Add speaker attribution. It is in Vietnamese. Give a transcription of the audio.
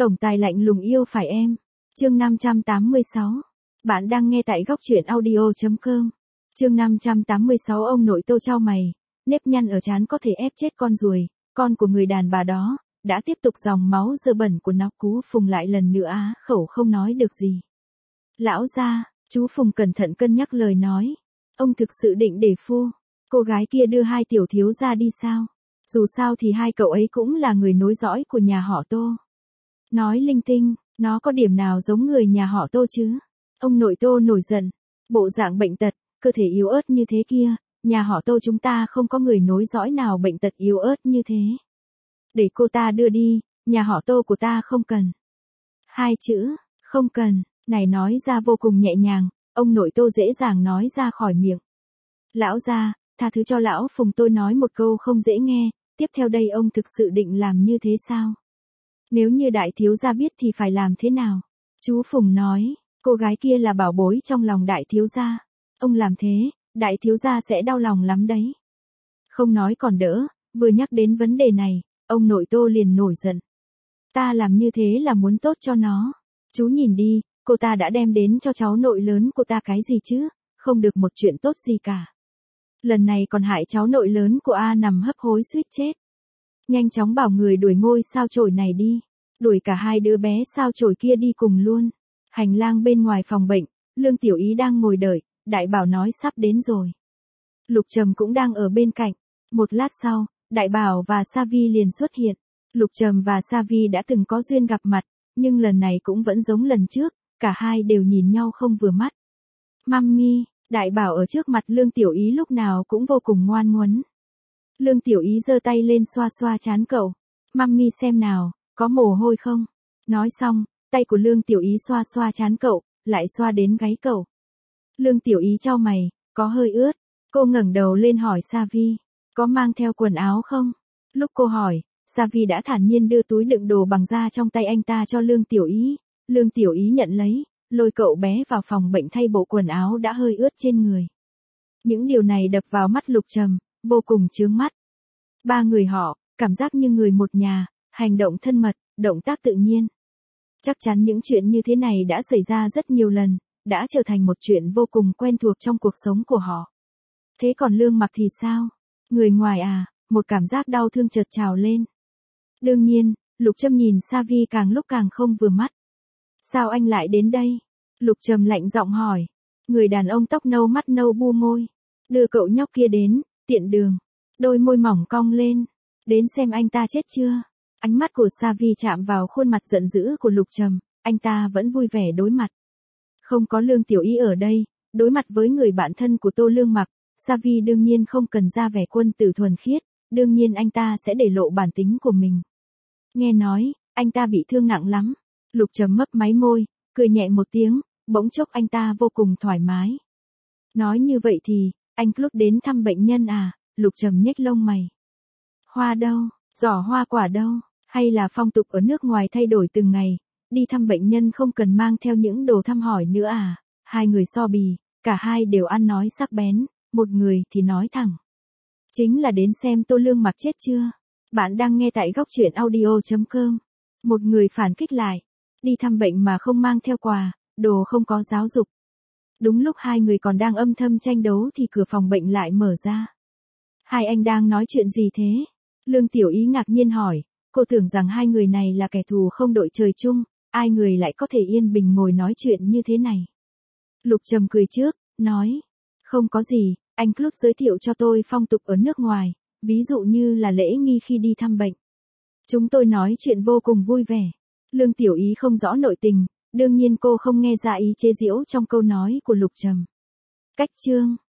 Speaker 1: Tổng tài lạnh lùng yêu phải em. Chương 586. Bạn đang nghe tại góc truyện audio.com. Chương 586. Ông nội Tô chau mày, nếp nhăn ở trán có thể ép chết con ruồi, con của người đàn bà đó, đã tiếp tục dòng máu dơ bẩn của nó. Cú Phùng lại lần nữa á khẩu không nói được gì. Lão gia, chú Phùng cẩn thận cân nhắc lời nói. Ông thực sự định để phu cô gái kia đưa hai tiểu thiếu gia đi sao? Dù sao thì hai cậu ấy cũng là người nối dõi của nhà họ Tô. Nói linh tinh, nó có điểm nào giống người nhà họ Tô chứ? Ông nội Tô nổi giận. Bộ dạng bệnh tật, cơ thể yếu ớt như thế kia, nhà họ Tô chúng ta không có người nối dõi nào bệnh tật yếu ớt như thế. Để cô ta đưa đi, nhà họ Tô của ta không cần. Hai chữ, không cần, này nói ra vô cùng nhẹ nhàng, ông nội Tô dễ dàng nói ra khỏi miệng. Lão gia, tha thứ cho lão Phùng, tôi nói một câu không dễ nghe, tiếp theo đây ông thực sự định làm như thế sao? Nếu như đại thiếu gia biết thì phải làm thế nào? Chú Phùng nói, cô gái kia là bảo bối trong lòng đại thiếu gia. Ông làm thế, đại thiếu gia sẽ đau lòng lắm đấy. Không nói còn đỡ, vừa nhắc đến vấn đề này, ông nội Tô liền nổi giận. Ta làm như thế là muốn tốt cho nó. Chú nhìn đi, cô ta đã đem đến cho cháu nội lớn của ta cái gì chứ, không được một chuyện tốt gì cả. Lần này còn hại cháu nội lớn của A nằm hấp hối suýt chết. Nhanh chóng bảo người đuổi ngôi sao chổi này đi. Đuổi cả hai đứa bé sao chổi kia đi cùng luôn. Hành lang bên ngoài phòng bệnh, Lương Tiểu Ý đang ngồi đợi, Đại Bảo nói sắp đến rồi. Lục Trầm cũng đang ở bên cạnh. Một lát sau, Đại Bảo và Sa Vi liền xuất hiện. Lục Trầm và Sa Vi đã từng có duyên gặp mặt, nhưng lần này cũng vẫn giống lần trước, cả hai đều nhìn nhau không vừa mắt. Mummy, Đại Bảo ở trước mặt Lương Tiểu Ý lúc nào cũng vô cùng ngoan ngoãn. Lương Tiểu Ý giơ tay lên xoa xoa trán cậu. Mummy xem nào, có mồ hôi không? Nói xong, tay của Lương Tiểu Ý xoa xoa trán cậu, lại xoa đến gáy cậu. Lương Tiểu Ý chau mày, có hơi ướt. Cô ngẩng đầu lên hỏi Sa Vi, có mang theo quần áo không? Lúc cô hỏi, Sa Vi đã thản nhiên đưa túi đựng đồ bằng da trong tay anh ta cho Lương Tiểu Ý. Lương Tiểu Ý nhận lấy, lôi cậu bé vào phòng bệnh thay bộ quần áo đã hơi ướt trên người. Những điều này đập vào mắt Lục Trầm, vô cùng chướng mắt. Ba người họ, cảm giác như người một nhà, hành động thân mật, động tác tự nhiên. Chắc chắn những chuyện như thế này đã xảy ra rất nhiều lần, đã trở thành một chuyện vô cùng quen thuộc trong cuộc sống của họ. Thế còn Lương Mặc thì sao? Người ngoài à, một cảm giác đau thương chợt trào lên. Đương nhiên, Lục Trầm nhìn Sa Vi càng lúc càng không vừa mắt. Sao anh lại đến đây? Lục Trầm lạnh giọng hỏi. Người đàn ông tóc nâu mắt nâu bu môi. Đưa cậu nhóc kia đến, tiện đường. Đôi môi mỏng cong lên. Đến xem anh ta chết chưa? Ánh mắt của Sa Vi chạm vào khuôn mặt giận dữ của Lục Trầm, anh ta vẫn vui vẻ đối mặt. Không có Lương Tiểu Ý ở đây, đối mặt với người bạn thân của Tô Lương Mặc, Sa Vi đương nhiên không cần ra vẻ quân tử thuần khiết, đương nhiên anh ta sẽ để lộ bản tính của mình. Nghe nói, anh ta bị thương nặng lắm. Lục Trầm mấp máy môi, cười nhẹ một tiếng, bỗng chốc anh ta vô cùng thoải mái. Nói như vậy thì, anh Claude đến thăm bệnh nhân à? Lục Trầm nhếch lông mày. Hoa đâu, giỏ hoa quả đâu, hay là phong tục ở nước ngoài thay đổi từng ngày, đi thăm bệnh nhân không cần mang theo những đồ thăm hỏi nữa à? Hai người so bì, cả hai đều ăn nói sắc bén, một người thì nói thẳng. Chính là đến xem Tô Lương Mặc chết chưa? Bạn đang nghe tại góc truyện audio.com. Một người phản kích lại, đi thăm bệnh mà không mang theo quà, đồ không có giáo dục. Đúng lúc hai người còn đang âm thầm tranh đấu thì cửa phòng bệnh lại mở ra. Hai anh đang nói chuyện gì thế? Lương Tiểu Ý ngạc nhiên hỏi, cô tưởng rằng hai người này là kẻ thù không đội trời chung, ai người lại có thể yên bình ngồi nói chuyện như thế này. Lục Trầm cười trước, nói, không có gì, anh Claude giới thiệu cho tôi phong tục ở nước ngoài, ví dụ như là lễ nghi khi đi thăm bệnh. Chúng tôi nói chuyện vô cùng vui vẻ. Lương Tiểu Ý không rõ nội tình, đương nhiên cô không nghe ra ý chế giễu trong câu nói của Lục Trầm. Cách chương